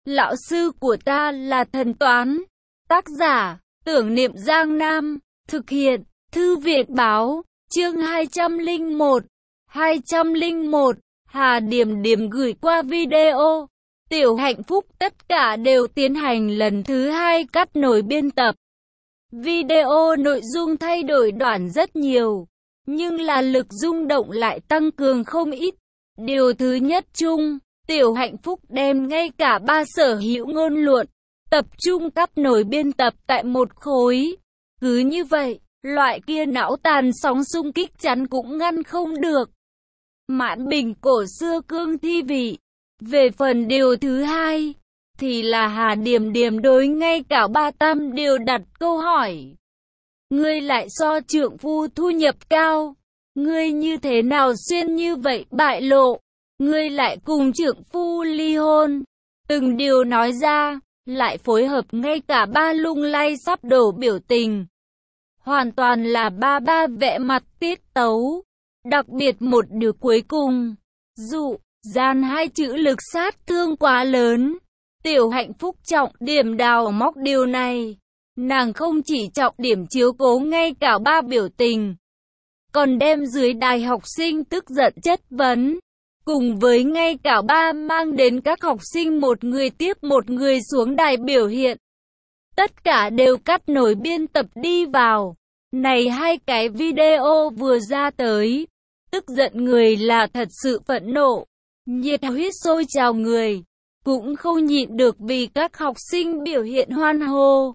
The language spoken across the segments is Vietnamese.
Lão sư của ta là thần toán. Tác giả, Tưởng Niệm Giang Nam. Thực hiện, Thư viện Báo. Chương 201. 201. Hà Điềm Điềm gửi qua video. Tiểu Hạnh Phúc tất cả đều tiến hành lần thứ 2 cắt nối biên tập. Video nội dung thay đổi đoạn rất nhiều, nhưng là lực rung động lại tăng cường không ít. Điều thứ nhất chung, Tiểu Hạnh Phúc đem ngay cả 3 sở hữu ngôn luận, tập trung cắt nối biên tập tại một khối. Cứ như vậy, loại kia não tàn sóng xung kích chắn cũng ngăn không được. Mãn bình cổ xưa cương thi vị. Về phần điều thứ hai, thì là Hà Điềm Điềm đối ngay cả Ba Tam đều đặt câu hỏi. Ngươi lại so trượng phu thu nhập cao, ngươi như thế nào xuyên như vậy bại lộ, ngươi lại cùng trượng phu ly hôn. Từng điều nói ra, lại phối hợp ngay cả ba lung lay sắp đổ biểu tình. Hoàn toàn là ba vẽ mặt tiết tấu. Đặc biệt một điều cuối cùng, dụ, gian hai chữ lực sát thương quá lớn. Tiểu Hạnh Phúc trọng điểm đào móc điều này. Nàng không chỉ trọng điểm chiếu cố ngay cả ba biểu tình, còn đem dưới đài học sinh tức giận chất vấn. Cùng với ngay cả ba mang đến các học sinh một người tiếp một người xuống đài biểu hiện. Tất cả đều cắt nối biên tập đi vào. Này hai cái video vừa ra tới, tức giận người là thật sự phẫn nộ, nhiệt huyết sôi trào người, cũng không nhịn được vì các học sinh biểu hiện hoan hô.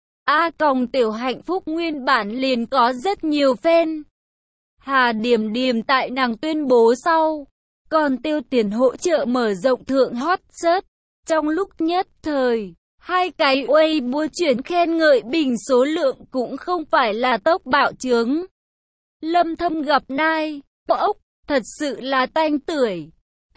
Tiểu Hạnh Phúc nguyên bản liền có rất nhiều fan. Hà Điềm Điềm tại nàng tuyên bố sau, còn tiêu tiền hỗ trợ mở rộng thượng hot search. Trong lúc nhất thời, hai cái Weibo chuyển khen ngợi bình số lượng cũng không phải là tốc bạo trướng. Lâm Thâm gặp nai, ốc, thật sự là tanh tưởi.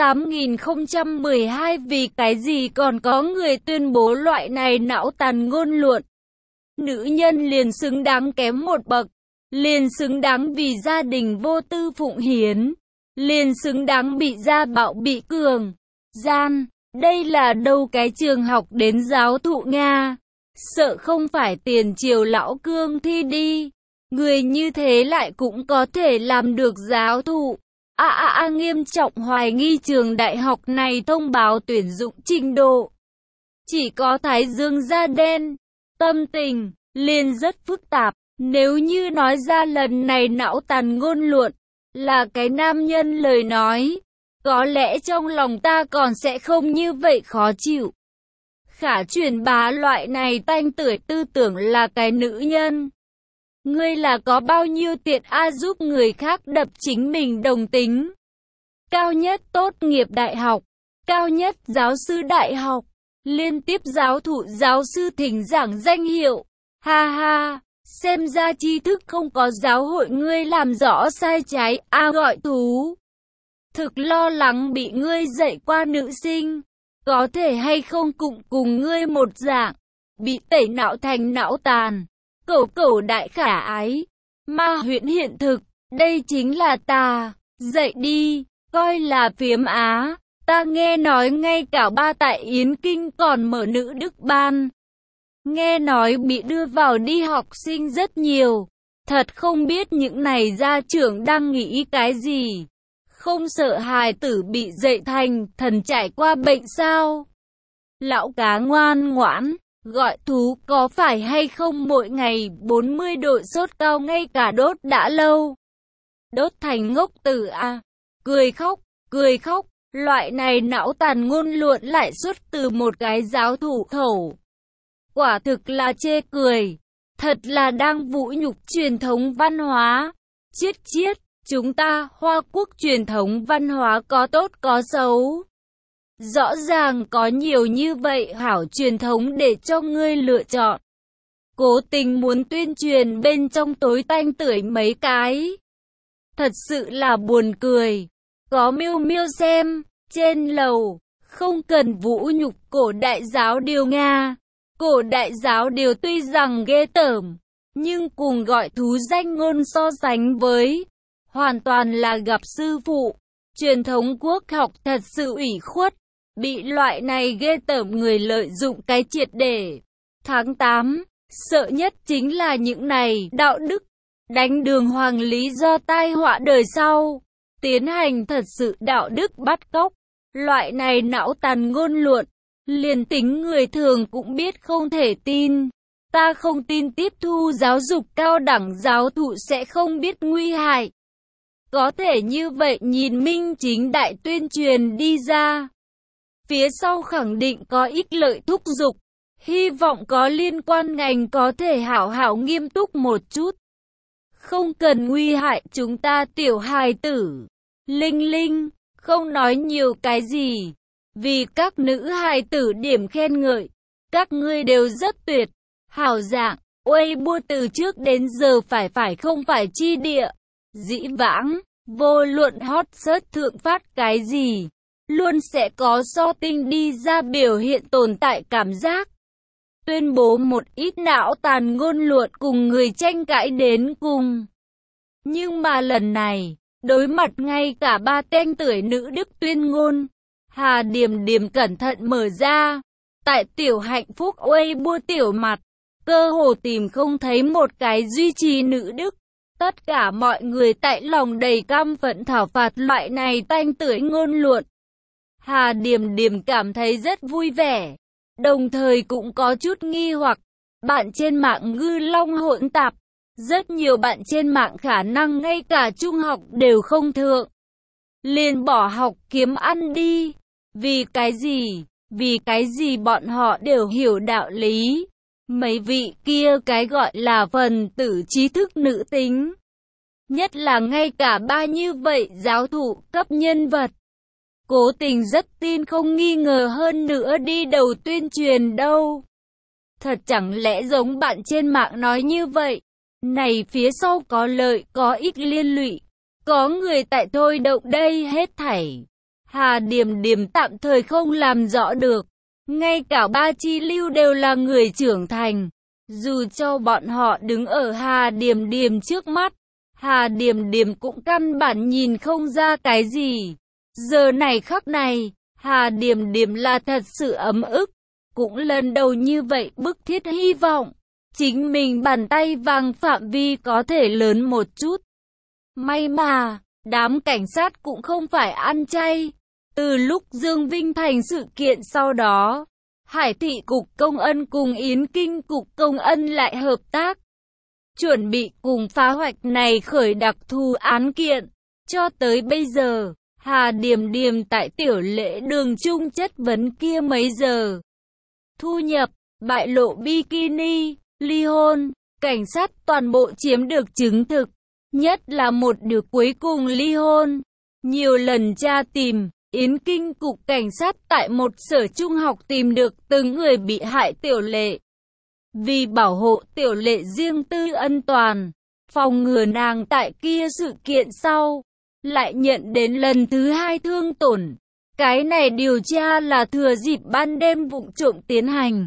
8012 vì cái gì còn có người tuyên bố loại này não tàn ngôn luận. Nữ nhân liền xứng đáng kém một bậc, liền xứng đáng vì gia đình vô tư phụng hiến, liền xứng đáng bị gia bạo bị cường gian. Đây là đâu cái trường học đến giáo thụ Nga, sợ không phải tiền triều lão cương thi đi. Người như thế lại cũng có thể làm được giáo thụ. Nghiêm trọng hoài nghi trường đại học này thông báo tuyển dụng trình độ. Chỉ có thái dương da đen, tâm tình liền rất phức tạp. Nếu như nói ra lần này não tàn ngôn luận là cái nam nhân lời nói, có lẽ trong lòng ta còn sẽ không như vậy khó chịu. Khả truyền bá loại này tanh tưởi tư tưởng là cái nữ nhân. Ngươi là có bao nhiêu tiện giúp người khác đập chính mình đồng tính. Cao nhất tốt nghiệp đại học, cao nhất giáo sư đại học, liên tiếp giáo thụ giáo sư thỉnh giảng danh hiệu. Ha ha, xem ra tri thức không có giáo hội ngươi làm rõ sai trái. Gọi thú. Thực lo lắng bị ngươi dạy qua nữ sinh, có thể hay không cùng ngươi một dạng, bị tẩy não thành não tàn. Cẩu đại khả ái, ma huyễn hiện thực, đây chính là ta, dậy đi, coi là phiếm á. Ta nghe nói ngay cả ba tại Yến Kinh còn mở nữ đức ban. Nghe nói bị đưa vào đi học sinh rất nhiều, thật không biết những này gia trưởng đang nghĩ cái gì. Không sợ hài tử bị dạy thành thần trải qua bệnh sao? Lão cá ngoan ngoãn. Gọi thú có phải hay không mỗi ngày 40 độ sốt cao ngay cả đốt đã lâu. Đốt thành ngốc tử à. Cười khóc, loại này não tàn ngôn luận lại xuất từ một cái giáo thủ khẩu. Quả thực là chê cười, thật là đang vũ nhục truyền thống văn hóa. Chiết, chúng ta Hoa Quốc truyền thống văn hóa có tốt có xấu. Rõ ràng có nhiều như vậy hảo truyền thống để cho ngươi lựa chọn. Cố tình muốn tuyên truyền bên trong tối tanh tưởi mấy cái. Thật sự là buồn cười. Có miêu xem, trên lầu, không cần vũ nhục cổ đại giáo điều Nga. Cổ đại giáo điều tuy rằng ghê tởm, nhưng cùng gọi thú danh ngôn so sánh với, hoàn toàn là gặp sư phụ. Truyền thống quốc học thật sự ủy khuất. bị loại này ghê tởm người lợi dụng cái triệt để. Tháng 8, sợ nhất chính là những này đạo đức, đánh đường hoàng lý do tai họa đời sau, tiến hành thật sự đạo đức bắt cóc. Loại này não tàn ngôn luận, liền tính người thường cũng biết không thể tin. Ta không tin tiếp thu giáo dục cao đẳng giáo thụ sẽ không biết nguy hại. Có thể như vậy nhìn minh chính đại tuyên truyền đi ra. Phía sau khẳng định có ích lợi thúc giục. Hy vọng có liên quan ngành có thể hảo hảo nghiêm túc một chút. Không cần nguy hại chúng ta tiểu hài tử. Linh Linh, không nói nhiều cái gì. Vì các nữ hài tử điểm khen ngợi. Các ngươi đều rất tuyệt. Hảo dạng, Weibo từ trước đến giờ phải không phải chi địa. Dĩ vãng, vô luận hot search thượng phát cái gì, luôn sẽ có so tinh đi ra biểu hiện tồn tại cảm giác. Tuyên bố một ít não tàn ngôn luận cùng người tranh cãi đến cùng. Nhưng mà lần này, đối mặt ngay cả 3 tên tuổi nữ đức tuyên ngôn, Hà Điềm Điềm cẩn thận mở ra. Tại tiểu hạnh phúc Weibo tiểu mặt, cơ hồ tìm không thấy một cái duy trì nữ đức. Tất cả mọi người tại lòng đầy căm phẫn thảo phạt loại này tanh tưởi ngôn luận. Hà Điềm Điềm cảm thấy rất vui vẻ, đồng thời cũng có chút nghi hoặc. Bạn trên mạng ngư long hỗn tạp, rất nhiều bạn trên mạng khả năng ngay cả trung học đều không thượng. Liền bỏ học kiếm ăn đi. Vì cái gì? Vì cái gì bọn họ đều hiểu đạo lý. Mấy vị kia cái gọi là phần tử trí thức nữ tính. Nhất là ngay cả ba như vậy giáo thụ cấp nhân vật. Cố tình rất tin không nghi ngờ hơn nữa đi đầu tuyên truyền đâu. Thật chẳng lẽ giống bạn trên mạng nói như vậy. Này phía sau có lợi có ích liên lụy. Có người tại thôi động đây hết thảy. Hà Điềm Điềm tạm thời không làm rõ được. Ngay cả ba chi lưu đều là người trưởng thành. Dù cho bọn họ đứng ở Hà Điềm Điềm trước mắt, Hà Điềm Điềm cũng căn bản nhìn không ra cái gì. Giờ này khắc này, Hà Điềm Điềm là thật sự ấm ức. Cũng lần đầu như vậy bức thiết hy vọng chính mình bàn tay vàng phạm vi có thể lớn một chút. May mà, đám cảnh sát cũng không phải ăn chay. Từ lúc Dương Vinh Thành sự kiện sau đó, Hải Thị Cục Công ân cùng Yến Kinh Cục Công ân lại hợp tác. Chuẩn bị cùng phá hoạch này khởi đặc thù án kiện. Cho tới bây giờ, Hà Điềm Điềm tại tiểu lễ đường chung chất vấn kia mấy giờ. Thu nhập, bại lộ bikini, ly hôn, cảnh sát toàn bộ chiếm được chứng thực. Nhất là một đứa cuối cùng ly hôn. Nhiều lần tra tìm, Yến Kinh Cục Cảnh sát tại một sở trung học tìm được từng người bị hại tiểu lệ. Vì bảo hộ tiểu lệ riêng tư an toàn, phòng ngừa nàng tại kia sự kiện sau, lại nhận đến lần thứ 2 thương tổn. Cái này điều tra là thừa dịp ban đêm vụng trộm tiến hành.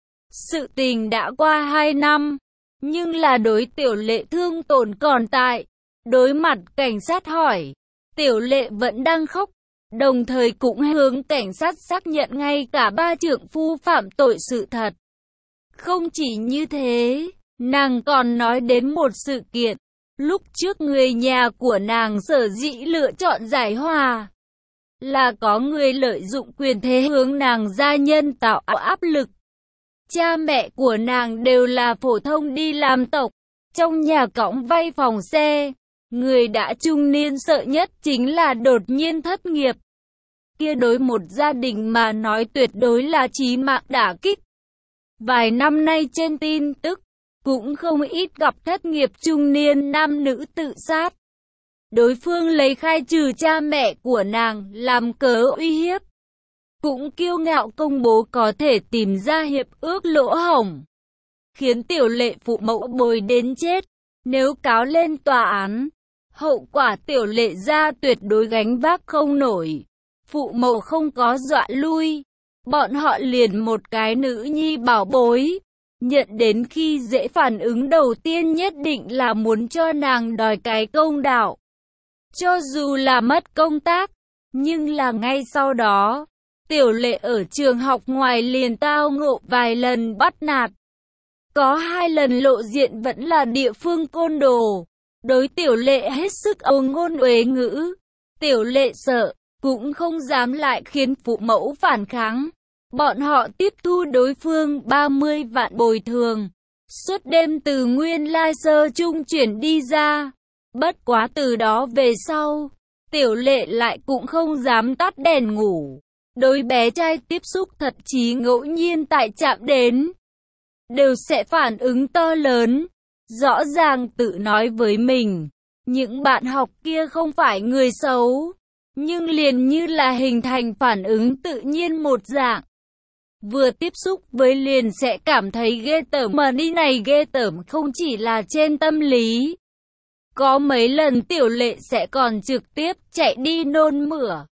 Sự tình đã qua 2 năm, nhưng là đối tiểu lệ thương tổn còn tại. Đối mặt cảnh sát hỏi, tiểu lệ vẫn đang khóc, đồng thời cũng hướng cảnh sát xác nhận ngay cả ba trượng phu phạm tội sự thật. Không chỉ như thế, nàng còn nói đến một sự kiện. Lúc trước người nhà của nàng sở dĩ lựa chọn giải hòa, là có người lợi dụng quyền thế hướng nàng gia nhân tạo áp lực. Cha mẹ của nàng đều là phổ thông đi làm tộc, trong nhà cõng vay phòng xe. Người đã trung niên sợ nhất chính là đột nhiên thất nghiệp. Kia đối một gia đình mà nói tuyệt đối là chí mạng đả kích. Vài năm nay trên tin tức, cũng không ít gặp thất nghiệp trung niên nam nữ tự sát. Đối phương lấy khai trừ cha mẹ của nàng làm cớ uy hiếp. Cũng kiêu ngạo công bố có thể tìm ra hiệp ước lỗ hổng, khiến tiểu lệ phụ mẫu bồi đến chết. Nếu cáo lên tòa án, hậu quả tiểu lệ gia tuyệt đối gánh vác không nổi. Phụ mẫu không có dọa lui, bọn họ liền một cái nữ nhi bảo bối. Nhận đến khi dễ phản ứng đầu tiên nhất định là muốn cho nàng đòi cái công đạo. Cho dù là mất công tác, nhưng là ngay sau đó, Tiểu Lệ ở trường học ngoài liền tao ngộ vài lần bắt nạt. Có 2 lần lộ diện vẫn là địa phương côn đồ. Đối Tiểu Lệ hết sức âu ngôn uế ngữ. Tiểu Lệ sợ, cũng không dám lại khiến phụ mẫu phản kháng. Bọn họ tiếp thu đối phương 30 vạn bồi thường. Suốt đêm từ nguyên lai sơ trung chuyển đi ra. Bất quá từ đó về sau, Tiểu Lệ lại cũng không dám tắt đèn ngủ. Đối bé trai tiếp xúc thậm chí ngẫu nhiên tại chạm đến, đều sẽ phản ứng to lớn. Rõ ràng tự nói với mình, những bạn học kia không phải người xấu, nhưng liền như là hình thành phản ứng tự nhiên một dạng. Vừa tiếp xúc với liền sẽ cảm thấy ghê tởm, mà đi này ghê tởm không chỉ là trên tâm lý. Có mấy lần Tiểu Lệ sẽ còn trực tiếp chạy đi nôn mửa.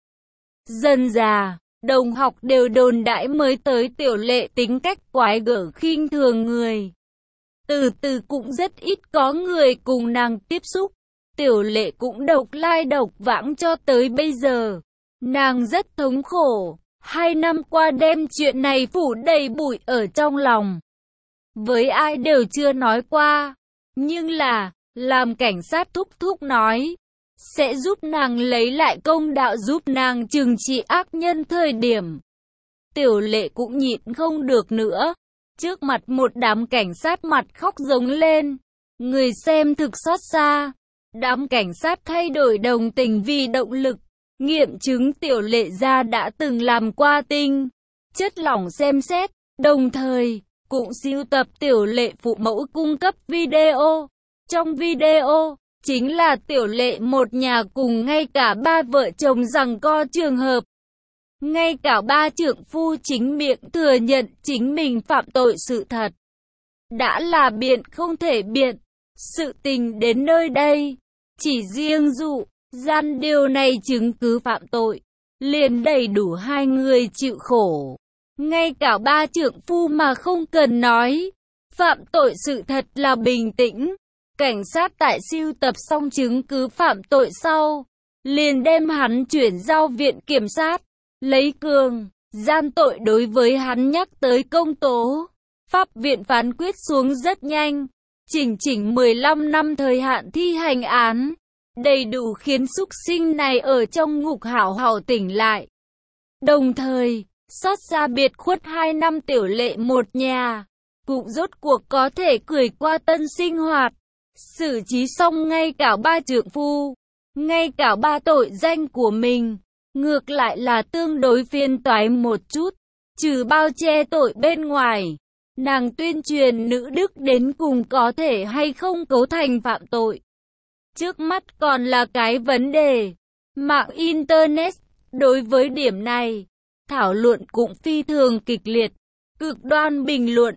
Dần dà, đồng học đều đồn đãi mới tới Tiểu Lệ tính cách quái gở khinh thường người. Từ từ cũng rất ít có người cùng nàng tiếp xúc. Tiểu Lệ cũng độc lai độc vãng cho tới bây giờ. Nàng rất thống khổ. 2 năm qua đem chuyện này phủ đầy bụi ở trong lòng. Với ai đều chưa nói qua. Nhưng là, làm cảnh sát thúc thúc nói, sẽ giúp nàng lấy lại công đạo, giúp nàng trừng trị ác nhân thời điểm. Tiểu Lệ cũng nhịn không được nữa. Trước mặt một đám cảnh sát mặt khóc giống lên. Người xem thực xót xa. Đám cảnh sát thay đổi đồng tình vì động lực. Nghiệm chứng Tiểu Lệ gia đã từng làm qua tinh chất lỏng xem xét. Đồng thời, cũng sưu tập Tiểu Lệ phụ mẫu cung cấp video. Trong video, chính là Tiểu Lệ một nhà cùng ngay cả 3 vợ chồng giằng co trường hợp. Ngay cả 3 trượng phu chính miệng thừa nhận chính mình phạm tội sự thật. Đã là biện không thể biện. Sự tình đến nơi đây, chỉ riêng dụ, gian điều này chứng cứ phạm tội, liền đầy đủ 2 người chịu khổ. Ngay cả 3 trượng phu mà không cần nói, phạm tội sự thật là bình tĩnh. Cảnh sát tại sưu tập xong chứng cứ phạm tội sau, liền đem hắn chuyển giao viện kiểm sát. Lấy cường, gian tội đối với hắn nhắc tới công tố. Pháp viện phán quyết xuống rất nhanh, chỉnh 15 năm thời hạn thi hành án. Đầy đủ khiến súc sinh này ở trong ngục hảo hảo tỉnh lại. Đồng thời, xót xa biệt khuất 2 năm Tiểu Lệ một nhà, cũng rốt cuộc có thể cười qua tân sinh hoạt. Xử trí xong ngay cả 3 trượng phu, ngay cả 3 tội danh của mình. Ngược lại là tương đối phiền toái một chút, trừ bao che tội bên ngoài. Nàng tuyên truyền nữ đức đến cùng có thể hay không cấu thành phạm tội. Trước mắt còn là cái vấn đề. Mạng Internet, đối với điểm này, thảo luận cũng phi thường kịch liệt. Cực đoan bình luận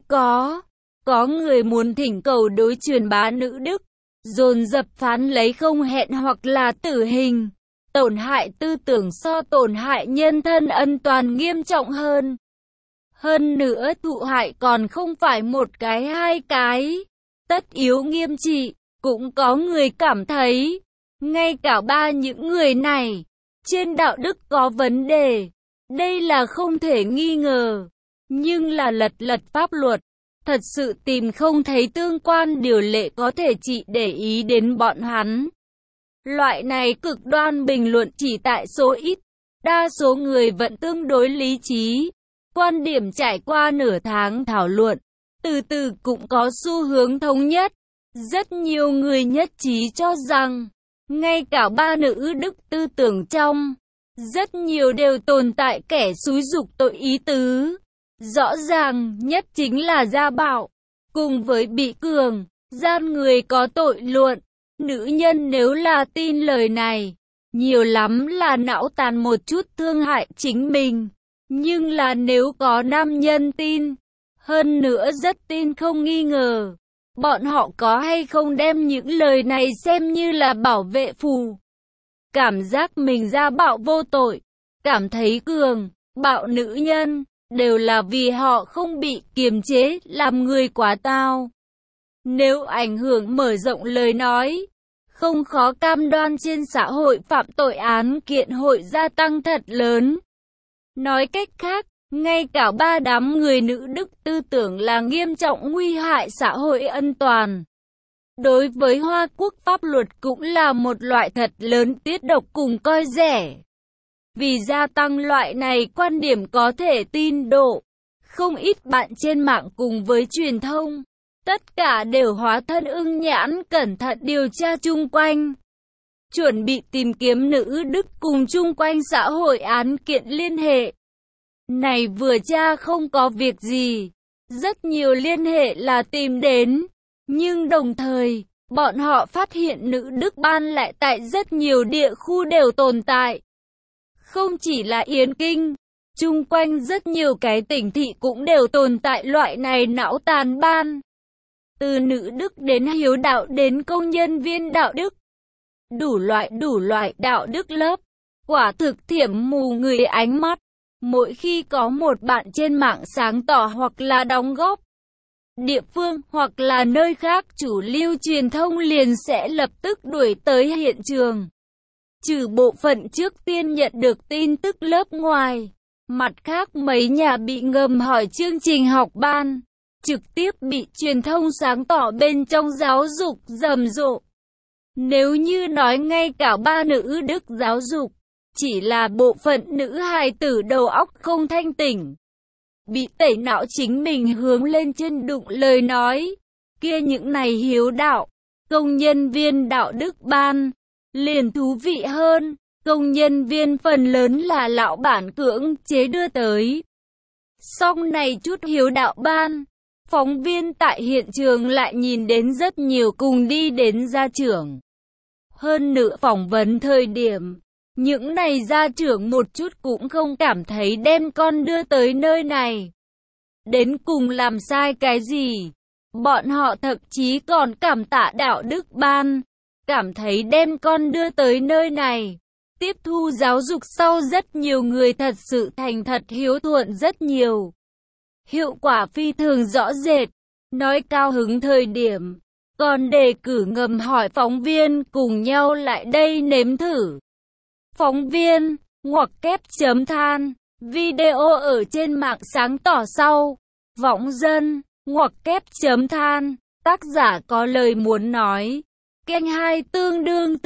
có người muốn thỉnh cầu đối truyền bá nữ đức, dồn dập phán lấy không hẹn hoặc là tử hình. Tổn hại tư tưởng so tổn hại nhân thân ân toàn nghiêm trọng hơn. Hơn nữa thụ hại còn không phải một cái 2 cái. Tất yếu nghiêm trị. Cũng có người cảm thấy, ngay cả 3 những người này, trên đạo đức có vấn đề. Đây là không thể nghi ngờ. Nhưng là lật pháp luật, thật sự tìm không thấy tương quan điều lệ có thể chỉ để ý đến bọn hắn. Loại này cực đoan bình luận chỉ tại số ít, đa số người vẫn tương đối lý trí. Quan điểm trải qua nửa tháng thảo luận, từ từ cũng có xu hướng thống nhất. Rất nhiều người nhất trí cho rằng, ngay cả 3 nữ đức tư tưởng trong, rất nhiều đều tồn tại kẻ xúi giục tội ý tứ. Rõ ràng nhất chính là gia bạo, cùng với bị cường, gian người có tội luận. Nữ nhân nếu là tin lời này, nhiều lắm là não tàn một chút thương hại chính mình. Nhưng là nếu có nam nhân tin, hơn nữa rất tin không nghi ngờ, bọn họ có hay không đem những lời này xem như là bảo vệ phù. Cảm giác mình gia bạo vô tội, cảm thấy cường, bạo nữ nhân, đều là vì họ không bị kiềm chế, làm người quá tao. Nếu ảnh hưởng mở rộng lời nói, không khó cam đoan trên xã hội phạm tội án kiện hội gia tăng thật lớn. Nói cách khác, ngay cả ba đám người nữ Đức tư tưởng là nghiêm trọng nguy hại xã hội an toàn. Đối với Hoa Quốc pháp luật cũng là một loại thật lớn tiết độc cùng coi rẻ. Vì gia tăng loại này quan điểm có thể tin độ, không ít bạn trên mạng cùng với truyền thông, tất cả đều hóa thân ưng nhãn cẩn thận điều tra chung quanh. Chuẩn bị tìm kiếm nữ Đức cùng chung quanh xã hội án kiện liên hệ. Này vừa tra không có việc gì, rất nhiều liên hệ là tìm đến, nhưng đồng thời, bọn họ phát hiện nữ Đức ban lại tại rất nhiều địa khu đều tồn tại. Không chỉ là Yến Kinh, chung quanh rất nhiều cái tỉnh thị cũng đều tồn tại loại này não tàn ban. Từ nữ Đức đến hiếu đạo đến công nhân viên đạo đức. Đủ loại đạo đức lớp. Quả thực thiểm mù người ánh mắt. Mỗi khi có một bạn trên mạng sáng tỏ hoặc là đóng góp, địa phương hoặc là nơi khác chủ lưu truyền thông liền sẽ lập tức đuổi tới hiện trường. Trừ bộ phận trước tiên nhận được tin tức lớp ngoài, mặt khác mấy nhà bị ngầm hỏi chương trình học ban, trực tiếp bị truyền thông sáng tỏ bên trong giáo dục rầm rộ. Nếu như nói ngay cả ba nữ Đức giáo dục, chỉ là bộ phận nữ hài tử đầu óc không thanh tỉnh, bị tẩy não chính mình hướng lên trên đụng lời nói, kia những này hiếu đạo, công nhân viên đạo đức ban, liền thú vị hơn, công nhân viên phần lớn là lão bản cưỡng chế đưa tới. Song này chút hiếu đạo ban, phóng viên tại hiện trường lại nhìn đến rất nhiều cùng đi đến gia trưởng. Hơn nữa phỏng vấn thời điểm, những này gia trưởng một chút cũng không cảm thấy đem con đưa tới nơi này. Đến cùng làm sai cái gì? Bọn họ thậm chí còn cảm tạ đạo đức ban, cảm thấy đem con đưa tới nơi này. Tiếp thu giáo dục sau rất nhiều người thật sự thành thật hiếu thuận rất nhiều. Hiệu quả phi thường rõ rệt, nói cao hứng thời điểm, còn đề cử ngầm hỏi phóng viên cùng nhau lại đây nếm thử. Phóng viên, ngoặc kép chấm than, video ở trên mạng sáng tỏ sau, võng dân, ngoặc kép chấm than, tác giả có lời muốn nói. Kênh 2 tương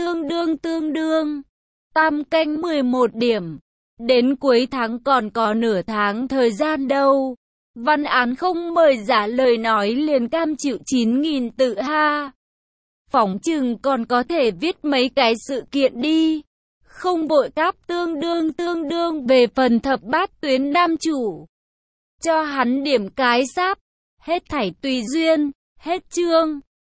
đương, tam kênh 11 điểm, đến cuối tháng còn có nửa tháng thời gian đâu. Văn án không mời giả lời nói liền cam chịu 9.000 tự ha. Phỏng chừng còn có thể viết mấy cái sự kiện đi. Không bội cáp tương đương về phần thập bát tuyến nam chủ. Cho hắn điểm cái sáp. Hết thảy tùy duyên, hết chương.